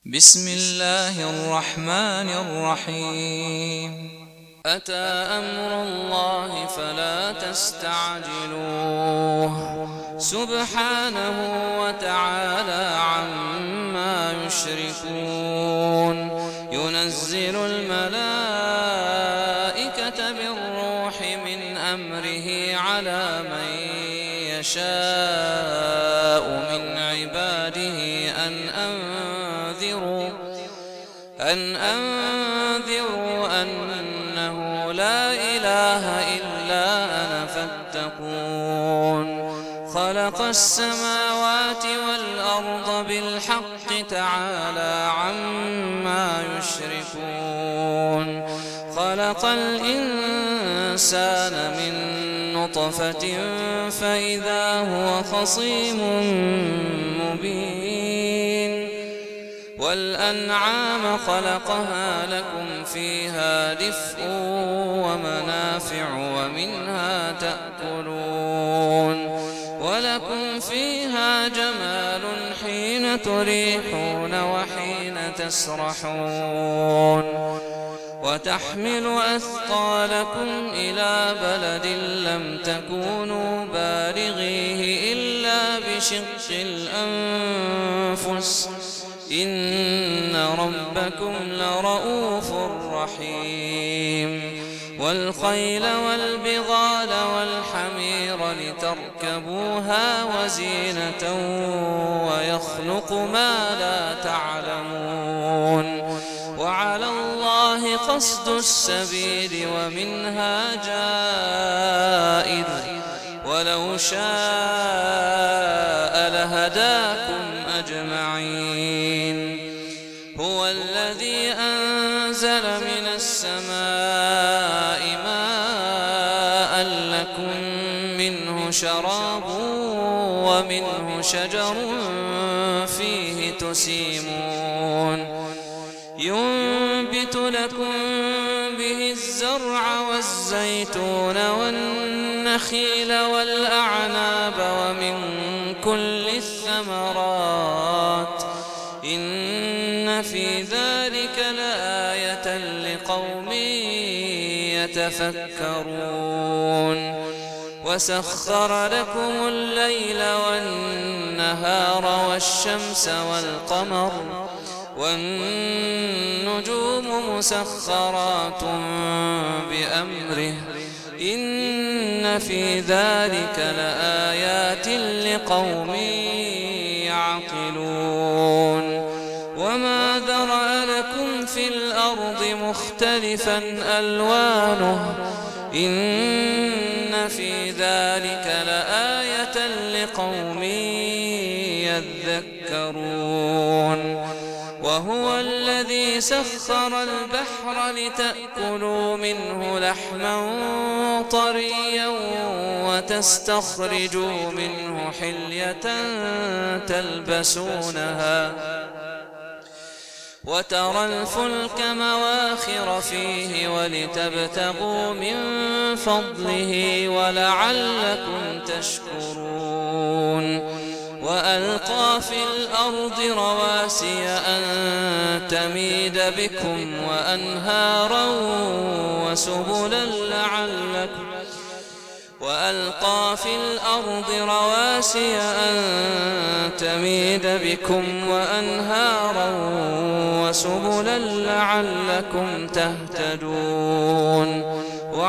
بسم الله الرحمن الرحيم أتى أمر الله فلا تستعجلوه سبحانه وتعالى عما يشركون ينزل الملائكة بالروح من أمره على من يشاء من عباده أن أنذروا أنه لا إله إلا أنا فاتقون خلق السماوات والأرض بالحق تعالى عما يشركون خلق الإنسان من نطفة فإذا هو خصيم مبين والأنعام خلقها لكم فيها دفء ومنافع ومنها تأكلون ولكم فيها جمال حين تريحون وحين تسرحون وتحمل أثقالكم إلى بلد لم تكونوا بالغيه إلا بشق الأنفس إن ربكم لرؤوف رحيم والخيل والبغال والحمير لتركبوها وزينة ويخلق ما لا تعلمون وعلى الله قصد السبيل ومنها جائر ولو شاء لهداكم أجمعين هو الذي أنزل من السماء ماء لكم منه شراب ومنه شجر فيه تسيمون ينبت لكم به الزرع والزيتون والنخيل والأعناب ومن كل الثمرات إن في ذلك لآية لقوم يتفكرون وسخر لكم الليل والنهار والشمس والقمر والنجوم مسخرات بأمره إن في ذلك لآيات لقوم يعقلون وما ذرأ لكم في الأرض مختلفا ألوانه إن في ذلك لآية لقوم يذكرون وهو الذي سخر البحر لتأكلوا منه لحما طريا وتستخرجوا منه حلية تلبسونها وترى الفلك مواخر فيه ولتبتغوا من فضله ولعلكم تشكرون وألقى في الأرض رواسي أن تميد بكم وأنهارا وسبلا وألقى في الأرض رواسي أن تميد بكم وأنهارا وسبلا لعلكم تهتدون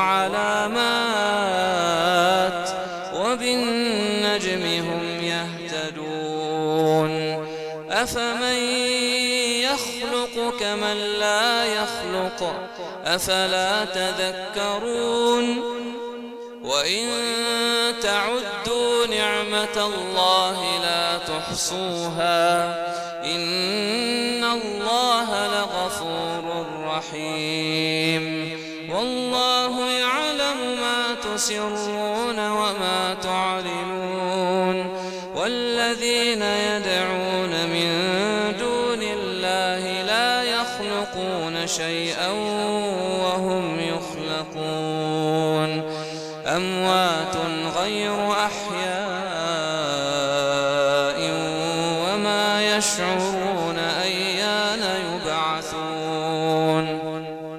وعلامات وبالنجم هم يهتدون أفمن يخلق كمن لا يخلق أفلا تذكرون وإن تعدوا نعمة الله لا تحصوها إن الله لغفور رحيم والله يعلم ما تسرون وما تعلنون والذين يدعون من دون الله لا يخلقون شيئا وهم يخلقون أموات غير أحياء وما يشعرون أيان يبعثون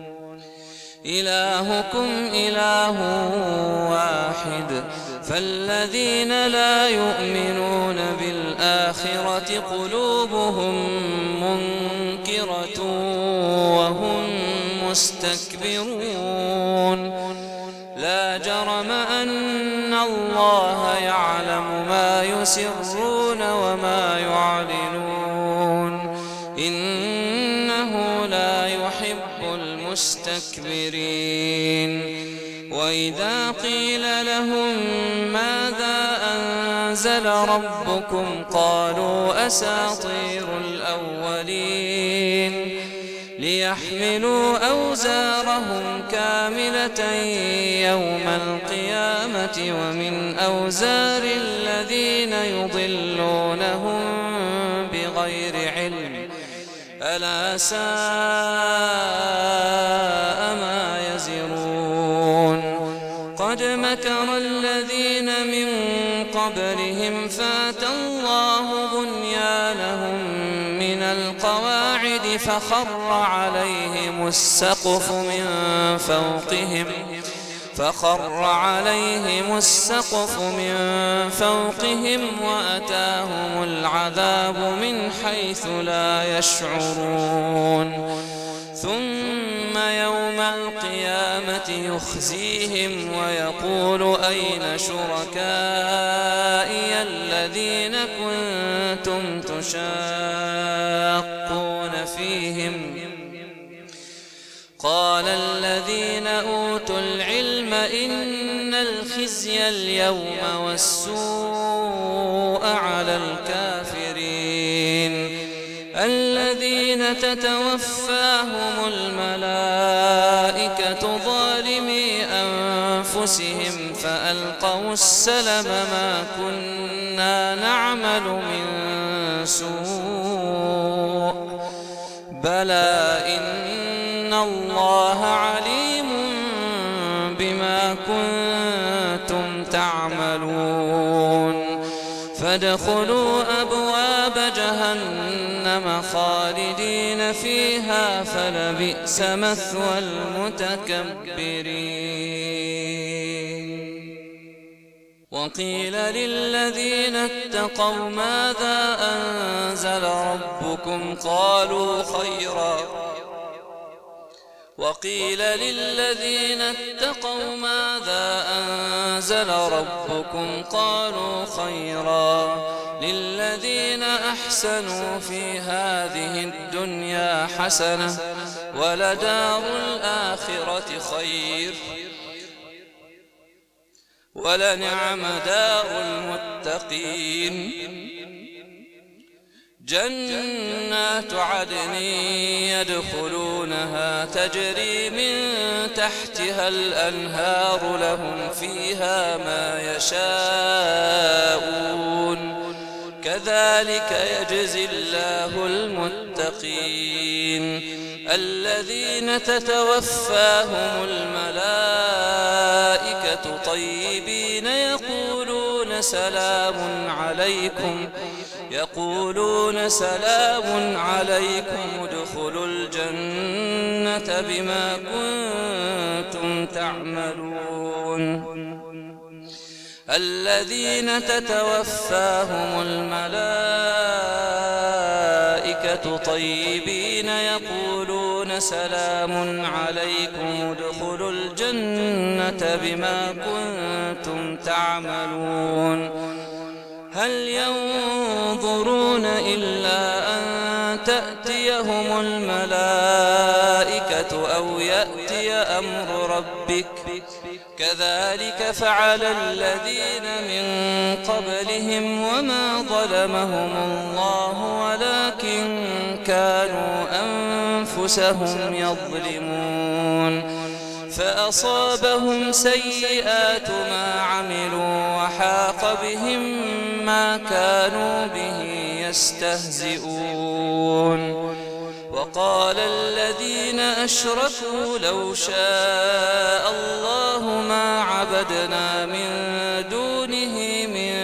إلهكم إله واحد فالذين لا يؤمنون بالآخرة قلوبهم منكرة وهم مستكبرون لا جرم أن الله يعلم ما يسرون وما يعلنون إنه لا يحب المستكبرين وإذا قيل لهم ماذا أنزل ربكم قالوا أساطير الأولين ليحملوا أوزارهم كاملة يوم القيامة ومن أوزار الذين يضلونهم بغير علم ألا ساء ما يزرون قد مكر الذين من قبلهم فاتى الله بنيانهم من القواعد فخر عليهم السقف من فوقهم وأتاهم العذاب من حيث لا يشعرون ثم يوم القيامة يخزيهم ويقول أين شركائي الذين كنتم تشاقون فيهم قال الذين أوتوا العلم إن الخزي اليوم والسوء على الكافرين الذين تتوفاهم الملائكة ظالمي أنفسهم فألقوا السلم ما كنا نعمل من سوء بلى إن الله عليم بما كنتم تعملون فادخلوا أبواب جهنم خالدين فيها فلبئس مثوى المتكبرين وقيل للذين اتقوا ماذا أنزل ربكم قالوا خيرا وقيل للذين اتقوا ماذا أنزل ربكم قالوا خيرا للذين أحسنوا في هذه الدنيا حسنة ولدار الآخرة خير ولنعم دار المتقين جنات عدن يدخلونها تجري من تحتها الأنهار لهم فيها ما يشاءون كذلك يجزي الله المتقين الذين تتوفاهم الملائكة طيبين يقولون سلام عليكم ادخلوا الجنة بما كنتم تعملون الذين تتوفاهم الملائكة طيبين يقولون سلام عليكم ادخلوا الجنة بما كنتم تعملون هل ينظرون إلا أن تأتيهم الملائكة أو يأتي أمر ربك كذلك فعل الذين من قبلهم وما ظلمهم الله ولكن كانوا أنفسهم يظلمون فأصابهم سيئات ما عملوا وحاق بهم ما كانوا به يستهزئون وقال الذين أشركوا لو شاء الله ما عبدنا من دونه من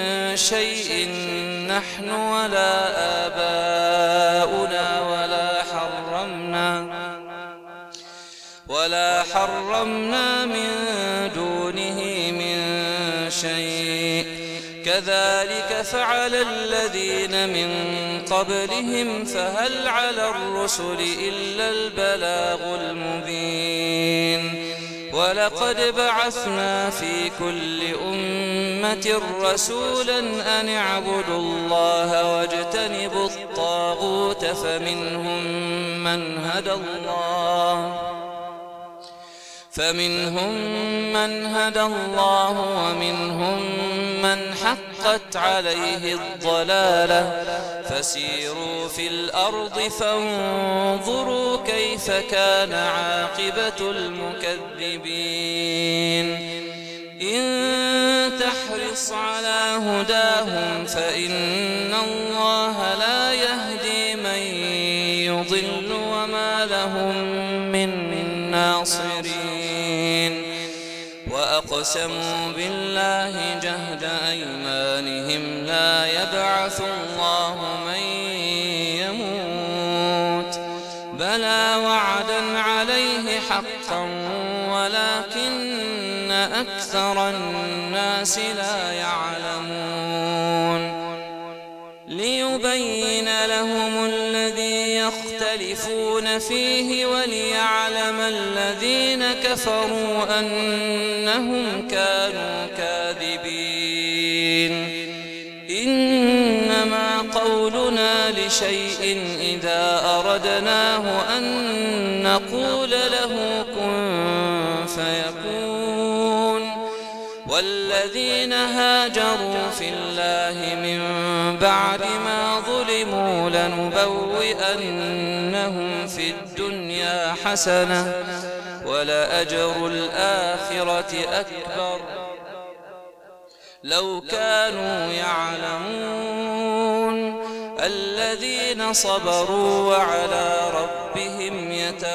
شيء نحن ولا آباؤنا ولا حرمنا حرمنا من دونه من شيء كذلك فعل الذين من قبلهم فهل على الرسل إلا البلاغ المبين ولقد بعثنا في كل أمة رسولا أن اعبدوا الله واجتنبوا الطاغوت فمنهم من هدى الله ومنهم من حقت عليه الضلالة فسيروا في الأرض فانظروا كيف كان عاقبة المكذبين إن تحرص على هداهم فإن الله لا يهدي من يضل وما لهم من ناصرين وأقسموا بالله جهد أيمانهم لا يبعث الله من يموت بلى وعدا عليه حقا ولكن أكثر الناس لا يعلمون ليبين لهم الذي يختلفون فيه وليعلم الذين كفروا أنهم كانوا كاذبين إنما قولنا لشيء إذا أردناه أن نقول له كن فيكون والذين هاجروا في الله من بعد ما ظلموا لنبوئنهم في الدنيا حسنة ولأجر الآخرة أكبر لو كانوا يعلمون الذين صبروا وعلى ربهم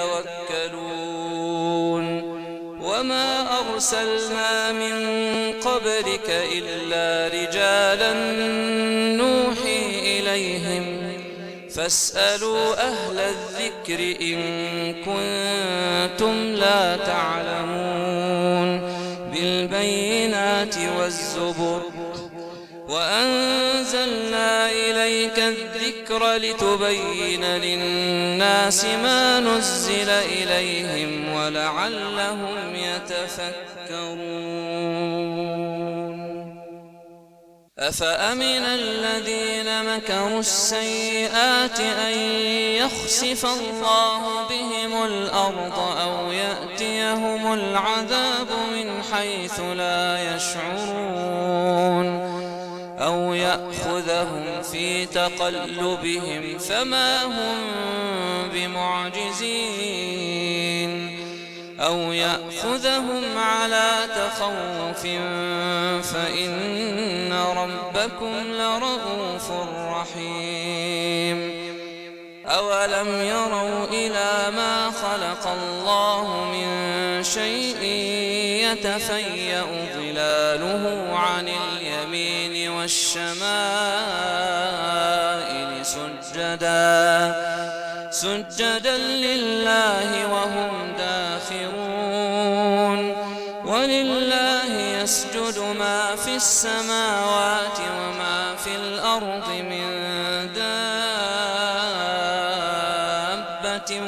يتوكلون وما أرسلنا من قبلك إلا رجالا نوحي إليهم فاسألوا أهل الذكر إن كنتم لا تعلمون بالبينات والزبر وأنزلنا إليك الذكر لتبين للناس ما نزل إليهم ولعلهم يتفكرون أفأمن الذين مكروا السيئات أن يخسف الله بهم الأرض أو يأتيهم العذاب من حيث لا يشعرون أو يأخذهم في تقلبهم فما هم بمعجزين أو يأخذهم على تخوف فإن ربكم لرؤوف رحيم أولم يروا إلى ما خلق الله من شيء يتفيأ ظلاله عن اليمين والشمائل سجدا لله وهم داخرون ولله يسجد ما في السماوات وما في الأرض من دابة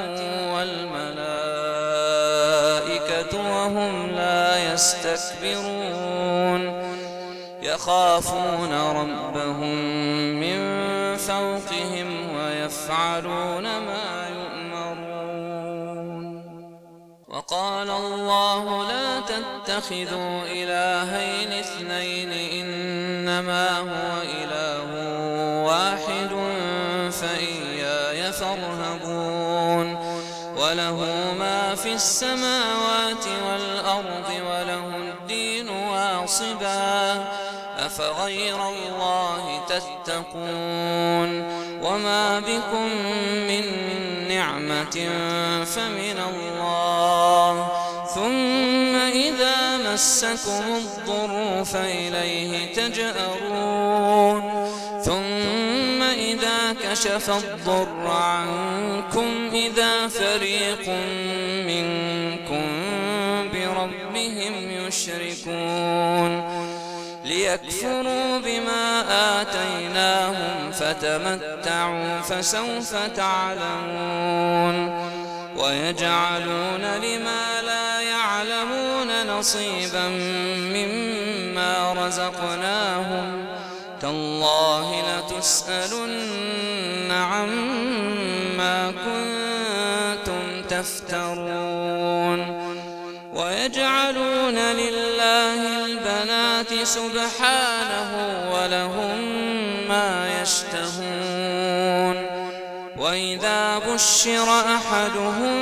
والملائكة وهم لا يستكبرون يخافون ربهم من فوقهم ويفعلون ما يؤمرون وقال الله لا تتخذوا إلهين اثنين إنما هو إله واحد فإياي فارهبون وله ما في السماوات والأرض وله الدين واصبا أفغير الله تتقون وما بكم من نعمة فمن الله ثم إذا مسكم الضر فإليه تجأرون ثم إذا كشف الضر عنكم إذا فريق منكم بربهم يشركون ليكفروا بما آتيناهم فتمتعوا فسوف تعلمون ويجعلون لما لا يعلمون نصيبا مما رزقناهم تالله لتسألن عما كنتم تفترون ويجعلون لله البنات سبحانه ولهم ما يشتهون وإذا بشر أحدهم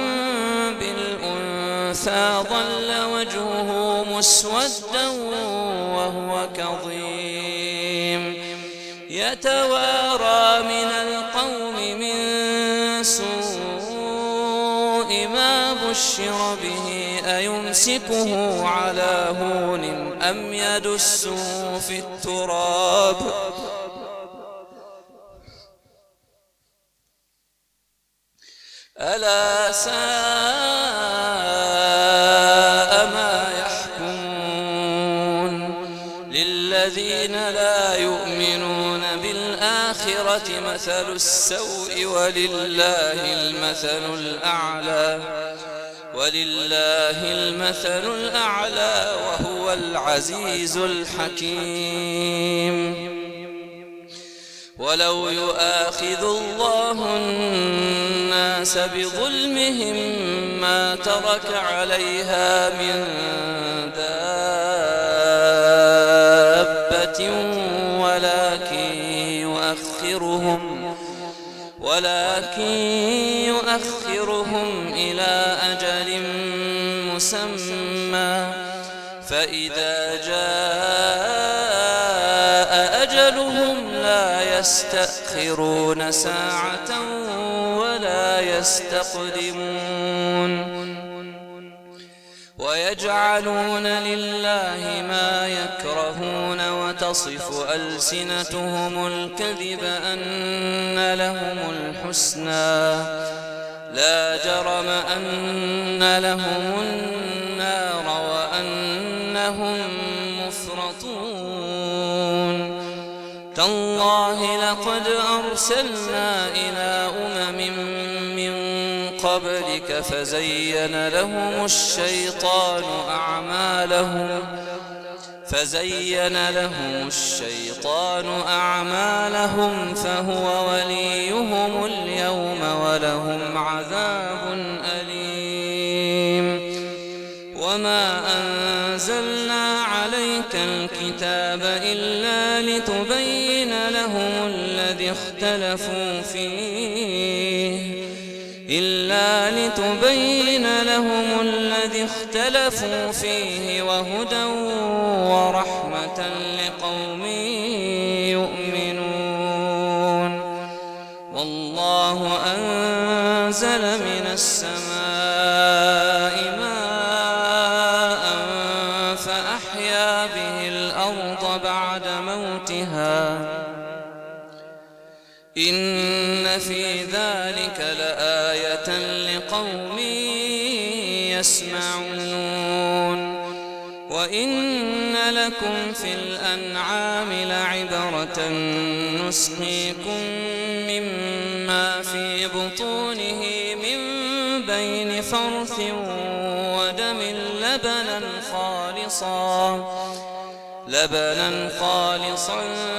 بالأنثى ظل وجهه مسودا وهو كظيم يتوارى من القوم من سوء ما بشر به أيمسكه على هون أم يدسه في التراب ألا ساء ما يحكمون للذين لا يؤمنون بالآخرة مثل السوء ولله المثل الأعلى وهو العزيز الحكيم ولو يؤاخذ الله الناس بظلمهم ما ترك عليها من دابة ولكن يؤخرهم إلى أجل مسمى فإذا جاء أجلهم لا يستأخرون ساعة ولا يستقدمون ويجعلون لله ما يكرهون وتصف ألسنتهم الكذب أن لهم الحسنى لا جرم أن لهم النار وأنهم مفرطون تالله لقد أرسلنا إلى أمم من قبلك فزين لهم الشيطان أعمالهم فهو وليهم اليوم ولهم عذاب أليم وما أنزلنا عليك الكتاب إلا لتبين لهم الذي اختلفوا فيه وهدى ورحمة لقوم يؤمنون والله أنزل من السماء ماء فأحيا به الأرض بعد موتها إن في ذلك لآية لقوم يسمعون وإن لكم في الأنعام لعبرة نسقيكم مما في بطونه من بين فرث ودم لبنا خالصا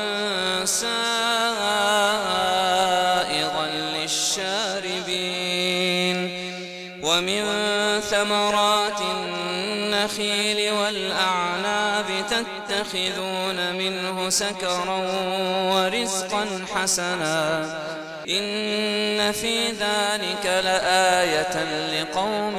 سائغا للشاربين ومن ثمرات النخيل والأعناب تتخذون منه سكرا ورزقا حسنا إن في ذلك لآية لقوم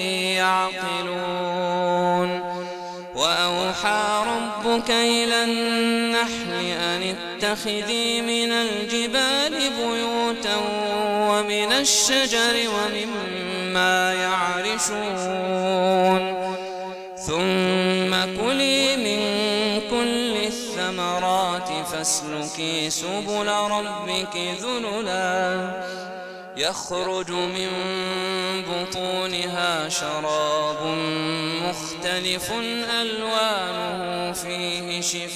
يعقلون وأوحى ربك إلى النحل أن اتخذي من الجبال بيوتا ومن الشجر ومما يعرشون ثم كلي من كل الثمرات فاسلكي سبل ربك ذللا يخرج من بطونها شراب مختلف ألوانه فيه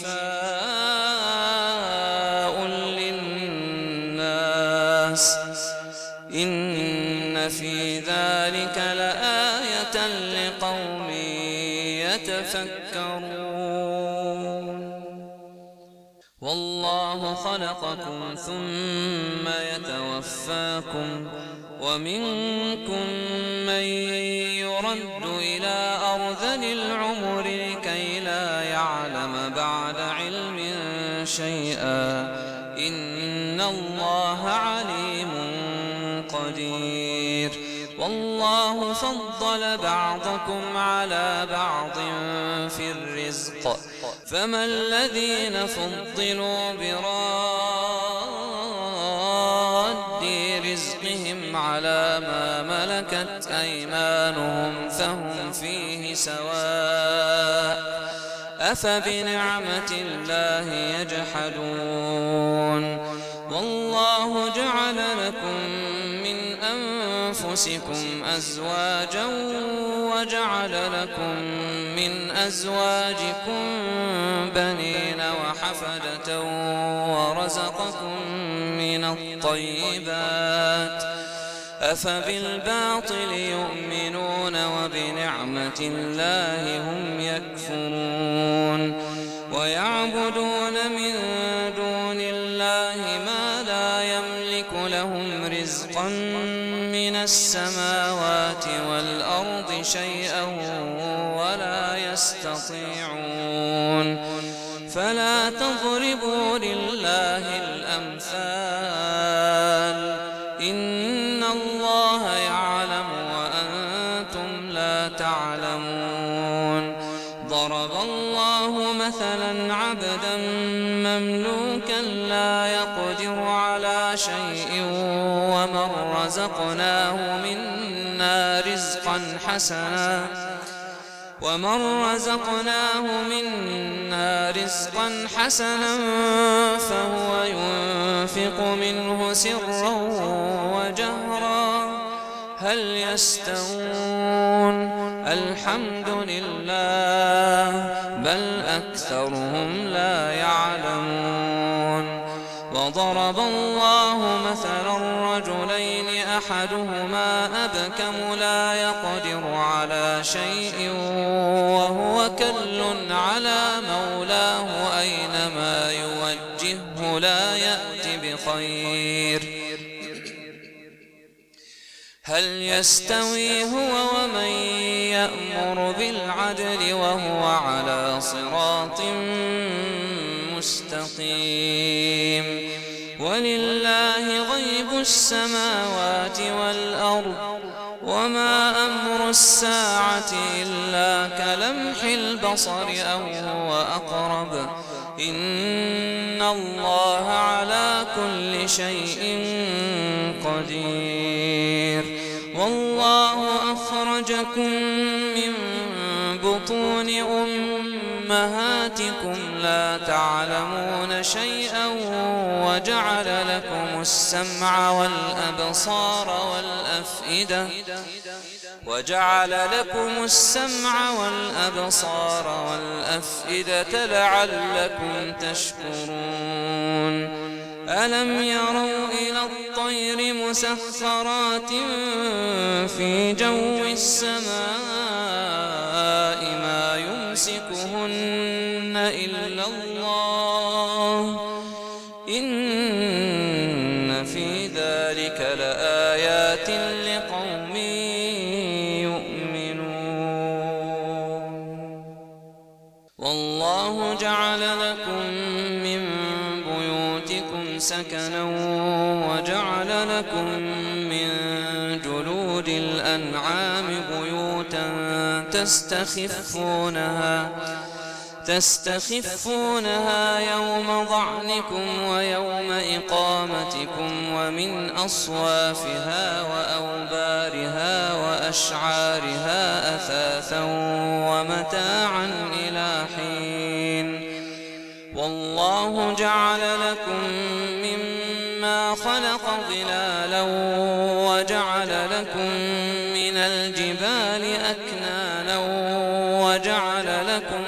شفاء للناس إن في ذلك لآية لقوم يتفكرون والله خلقكم ثم يتوفاكم ومنكم من يرد إلى أرذل العمر لكي لا يعلم بعد علم شيئا إن الله عليم قدير والله فضل بعضكم على بعض في الرزق فما الذين فضلوا براد رزقهم على ما ملكت أيمانهم فهم فيه سواء أفبنعمة الله يجحدون والله جعل لكم من أنفسكم أزواجا وجعل لكم من أزواجكم بنين وحفدة ورزقكم من الطيبات أفبالباطل يؤمنون وبنعمة الله هم يكفرون ويعبدون من دون الله ما لا يملك لهم رزقا من السماوات والأرض شيئا ولا يستطيعون فلا تضربوا لله الأمثال إن الله يعلم وأنتم لا تعلمون ضرب الله مثلا عبدا مملوكا لا يقدر على شيء ومن رزقناه منا رزقا حسنا فهو ينفق منه سرا وجهرا هل يستوون الحمد لله بل أكثرهم لا يعلمون وضرب الله مثلا رجلين أحدهما أبكم لا يقدر على شيء وهو كل على مولاه أينما يوجهه لا يأت بخير هل يستوي هو ومن يأمر بالعدل وهو على صراط مستقيم ولله غيب السماوات والأرض وما أمر الساعة إلا كلمح البصر أو هو أقرب إن الله على كل شيء قدير والله أخرجكم من بطون أمهاتكم لا تعلمون شيئا وجعل لكم السمع والأبصار والأفئدة لعلكم تشكرون ألم يروا إلى الطير مسخرات في جو السماء ما يمسكهن إلا الله إن في ذلك لآيات لقوم يؤمنون والله جعل لكم من بيوتكم سكنا وجعل لكم من جلود الأنعام بيوتا تستخفونها يوم ظعنكم ويوم إقامتكم ومن أصوافها وأوبارها وأشعارها أثاثا ومتاعا إلى حين والله جعل خلالا وجعل لكم من الجبال أكنانا وجعل لكم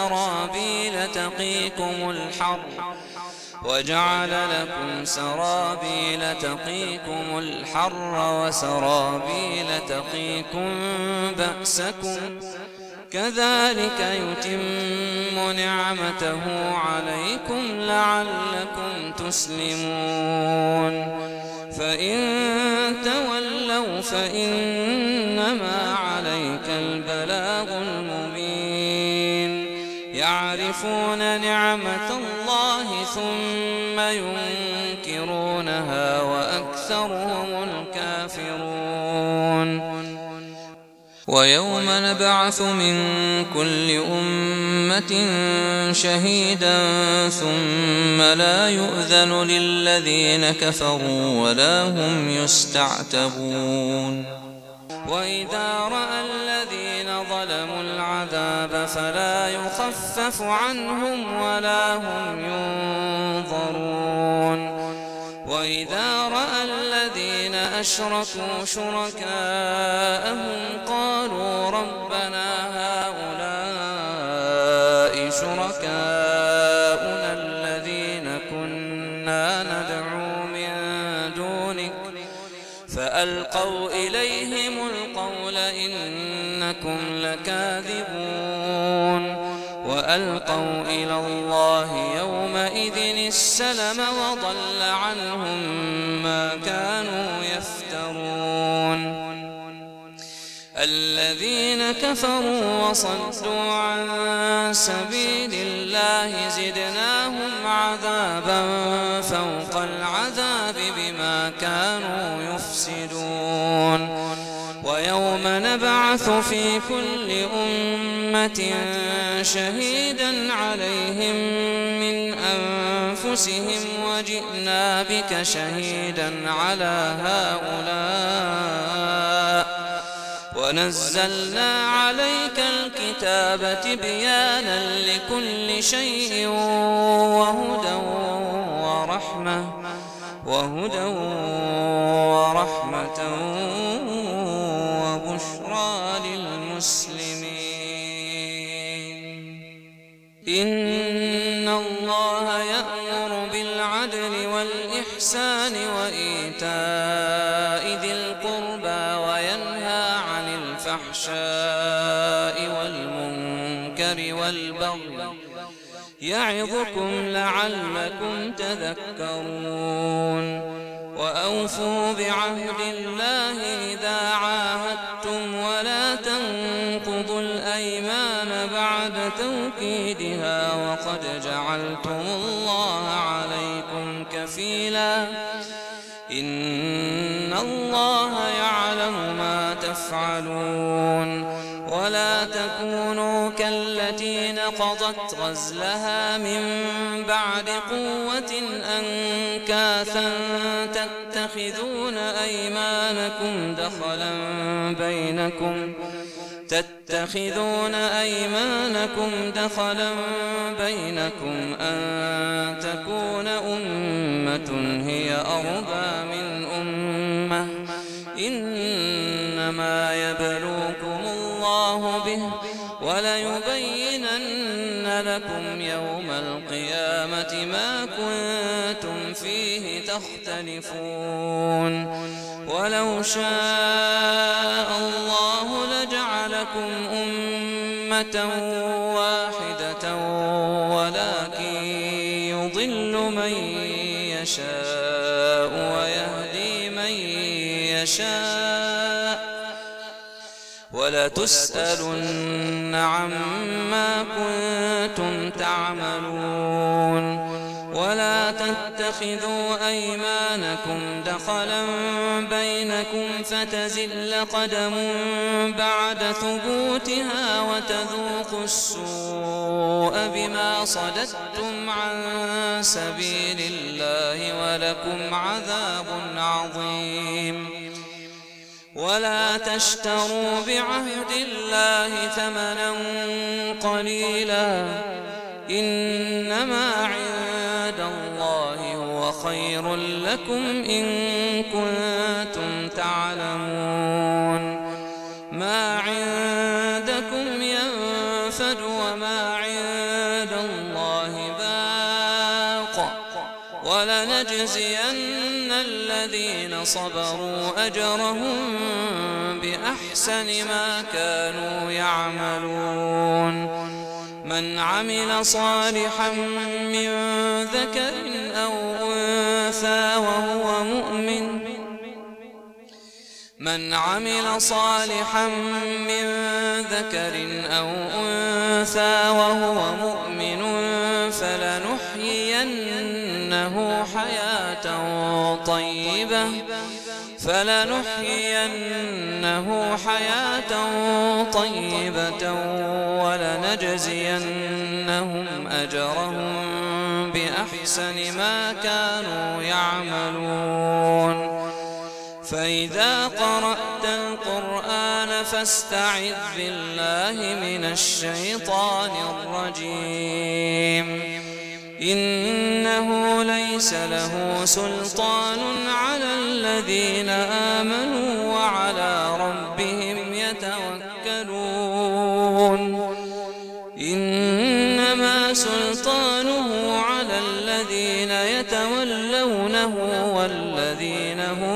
سرابيل تقيكم الحر وسرابيل تقيكم بأسكم كذلك يتم نعمته عليكم لعلكم تسلمون فإن تولوا فإنما عليك البلاغ المبين يعرفون نعمة الله ثم ينكرونها وأكثرهم الكافرون ويوم نبعث من كل أمة شهيدا ثم لا يؤذن للذين كفروا ولا هم يستعتبون وإذا رأى الذين ظلموا العذاب فلا يخفف عنهم ولا هم ينظرون وإذا رأى الذين أشركوا شركاءهم قالوا ربنا هؤلاء شركاؤنا الذين كنا ندعو من دونك فألقوا إليهم القول إنكم لكاذبون وألقوا إلى الله يومئذ السلم وضل عنهم ما كانوا يفترون الذين كفروا وصدوا عن سبيل الله زدناهم عذابا فوق العذاب بما كانوا يفسدون ويوم نبعث في كل أمة شهيدا عليهم من أنفسهم وجئنا بك شهيدا على هؤلاء ونزلنا عليك الكتاب تبيانا لكل شيء وهدى ورحمة وبشرى للمسلمين إن الله يأمر بالعدل والإحسان وإيتاء ذي القربى وينهى عن الفحشاء والمنكر والبغي يعظكم لعلكم تذكرون وأوفوا بعهد الله إذا عاهدتم ولا تنقضوا الأيمان بعد توكيدها وقد جعلتم الله عليكم كفيلا إن الله يعلم ما تفعلون ولا تكونوا كالتي نقضت غزلها من بعد قوة أنكاثا تتخذون أيمانكم دخلا بينكم أن تكون أمة هي أربى من أمة إنما يبلوكم الله به وليبينن لكم يوم القيامة ما كنتم فيه تختلفون ولو شاء الله لجعلكم أمة واحدة ولكن يضل من يشاء ويهدي من يشاء ولتسألن عما كنتم تعملون ولا تتخذوا أيمانكم دخلا بينكم فتزل قدم بعد ثبوتها وتذوقوا السوء بما صددتم عن سبيل الله ولكم عذاب عظيم ولا تشتروا بعهد الله ثمنا قليلا إنما عند الله هو خير لكم إن كنتم تعلمون. ما عندكم ينفد وما عند الله باق ولنجزين الذين صبروا أجرهم بأحسن ما كانوا يعملون. من عمل صالحا من ذكر أو أنثى وهو مؤمن فلنحيينه حياة طيبة ولنجزينهم أجرهم بأحسن ما كانوا يعملون. فإذا قرأت القرآن فاستعذ بالله من الشيطان الرجيم. إنه ليس له سلطان على الذين آمنوا وعلى ربهم يتوكلون. إنما سلطانه على الذين يتولونه والذين هم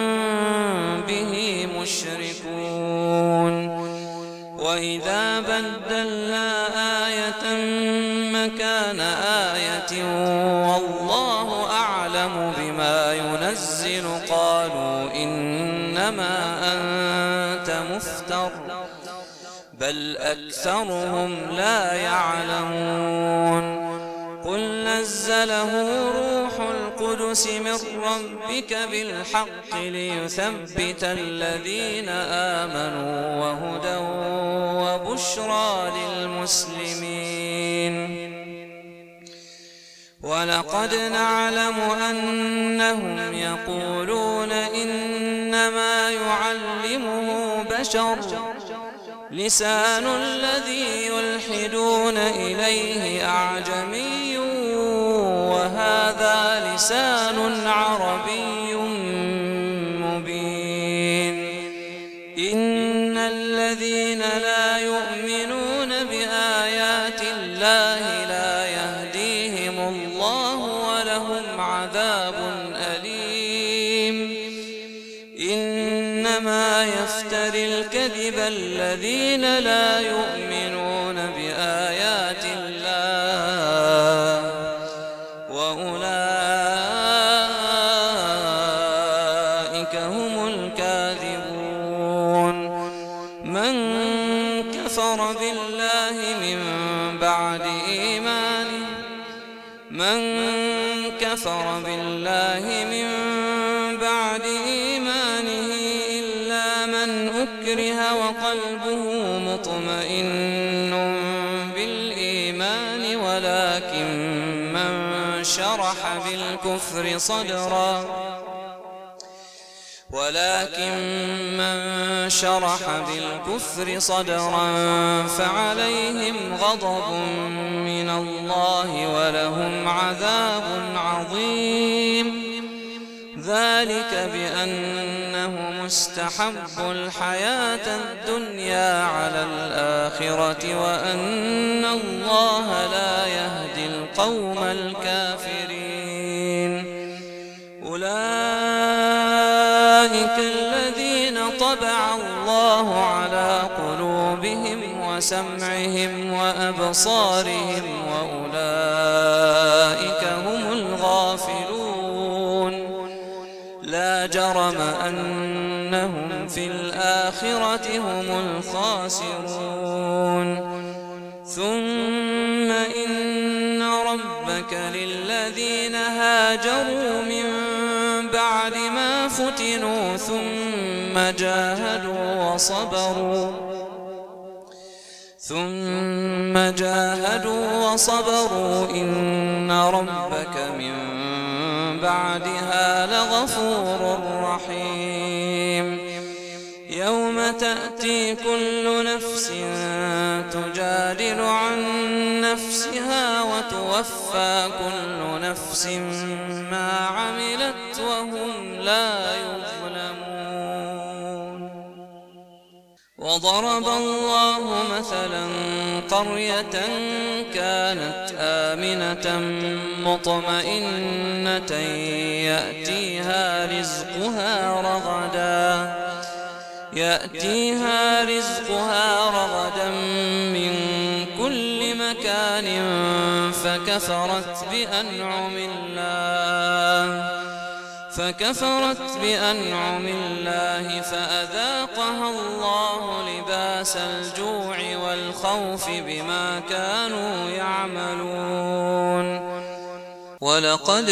به مشركون. وإذا بدلنا آية مكان آية والله أعلم بما ينزل قالوا إنما أنت مفتر بل أكثرهم لا يعلمون. قل نزله روح القدس من ربك بالحق ليثبت الذين آمنوا وهدى وبشرى للمسلمين. ولقد نعلم أنهم يقولون إنما يعلمه بشر لسان الذي يلحدون إليه أعجمي وهذا لسان عربي مبين. إن الذين لا يؤمنون بآيات الله لا يهديهم الله ولهم عذاب أليم. إنما يفتري الكذب الذين لا يؤمنون بآيات الله وأولئك هم الكاذبون. من كفر بالله من بعد إيمانه إلا من أكره وقلبه مطمئن بالإيمان ولكن من شرح بالكفر صدرا فعليهم غضب من الله ولهم عذاب عظيم. ذلك بأنهم استحبوا الحياة الدنيا على الآخرة وأن الله لا يهدي القوم الكافرين. أولئك الذين طبع الله على قلوبهم وسمعهم وأبصارهم وأولئك هم الغافلون. لا جرم أنهم في الآخرة هم الخاسرون. ثم إن ربك للذين هاجروا من بعد ما فتنوا ثم جاهدوا وصبروا إن ربك من بعدها لغفور رحيم. يوم تأتي كل نفس تجادل عن نفسها وتوفى كل نفس ما عملت وهم لا يظلمون. وضرب الله مثلا قرية كانت آمنة مطمئنة يأتيها رزقها رغدا من كل مكان فكفرت بأنعم الله فأذاقها الله لباس الجوع والخوف بما كانوا يعملون. ولقد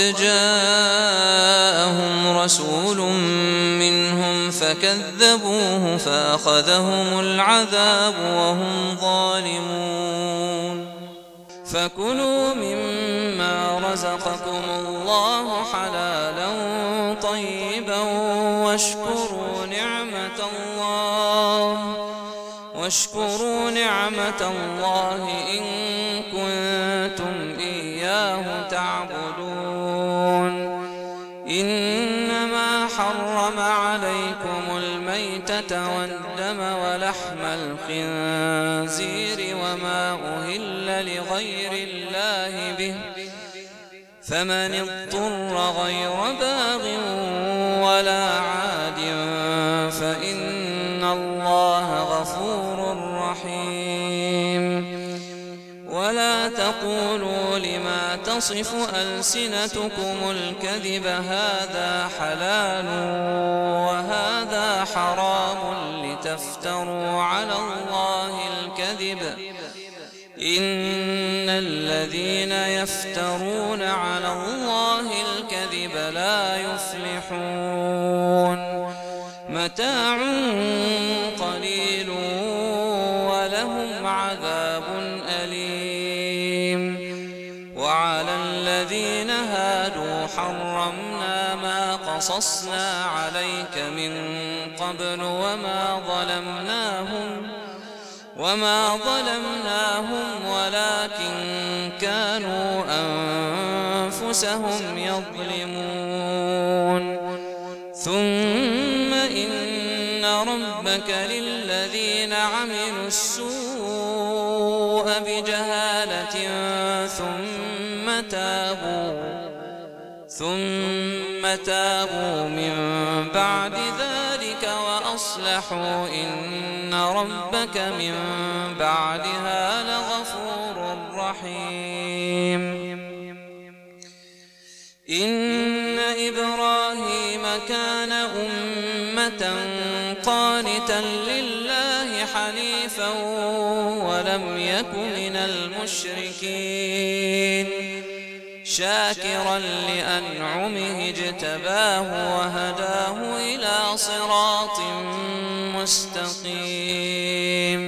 جاءهم رسول منهم فكذبوه فأخذهم العذاب وهم ظالمون. فكلوا مما رزقكم الله حلالا طيبا واشكروا نعمة الله إن كنتم إياه تعبدون. إنما حرم عليكم الميتة والدم ولحم الخنزير وما أهل لغير الله به، فمن اضطر غير باغ ولا عاد فإن الله غفور رحيم. ولا تقولوا لما تصف ألسنتكم الكذب هذا حلال وهذا حرام لتفتروا على الله الكذب، إن الذين يفترون على الله الكذب لا يفلحون. متاع قليل ولهم عذاب أليم. وعلى الذين هادوا حرمنا ما قصصنا عليك من قبل وما ظلمناهم ولكن كانوا أنفسهم يظلمون. ثم إن ربك للذين عملوا السوء بجهالة ثم تابوا من بعد ذلك وأصلحوا إن ربك من بعدها لغفور رحيم. إن إبراهيم كان أمة قانتا لله حنيفا ولم يك من المشركين، شاكرا لأنعمه اجتباه وهداه إلى صراط مستقيم.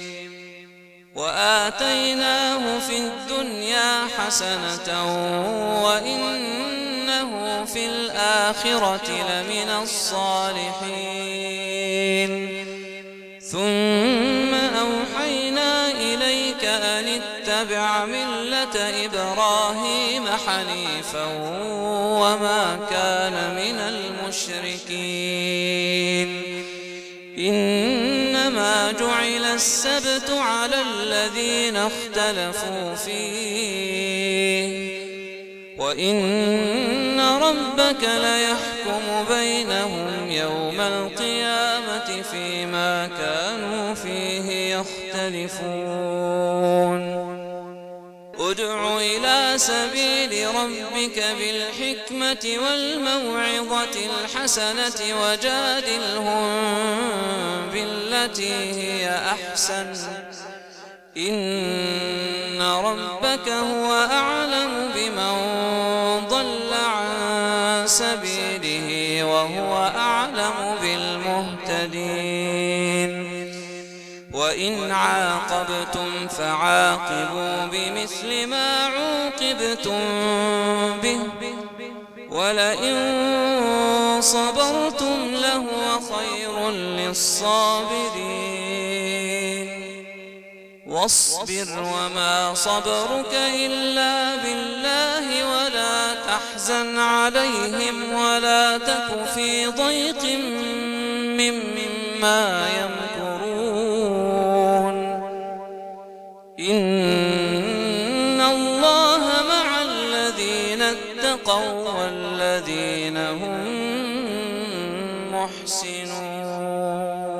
وآتيناه في الدنيا حسنة وإنه في الآخرة لمن الصالحين. ثم أوحينا إليك أن اتبع ملة إبراهيم حنيفا وما كان من المشركين. إنما جعل السبت على الذين اختلفوا فيه وإن ربك ليحكم بينهم يوم القيامة فيما كانوا فيه يختلفون. ادع إلى سبيل ربك بالحكمة والموعظة الحسنة وجادلهم بالتي هي أحسن، إن ربك هو أعلم بمن ضل عن سبيله وهو أعلم بالمهتدين. وإن عاقبتم فعاقبوا بمثل ما عوقبتم به ولئن صبرتم لهو خير للصابرين واصبر وما صبرك إلا بالله ولا تحزن عليهم ولا تك في ضيق مما يمكرون إن الله مع الذين اتقوا والذين هم محسنون.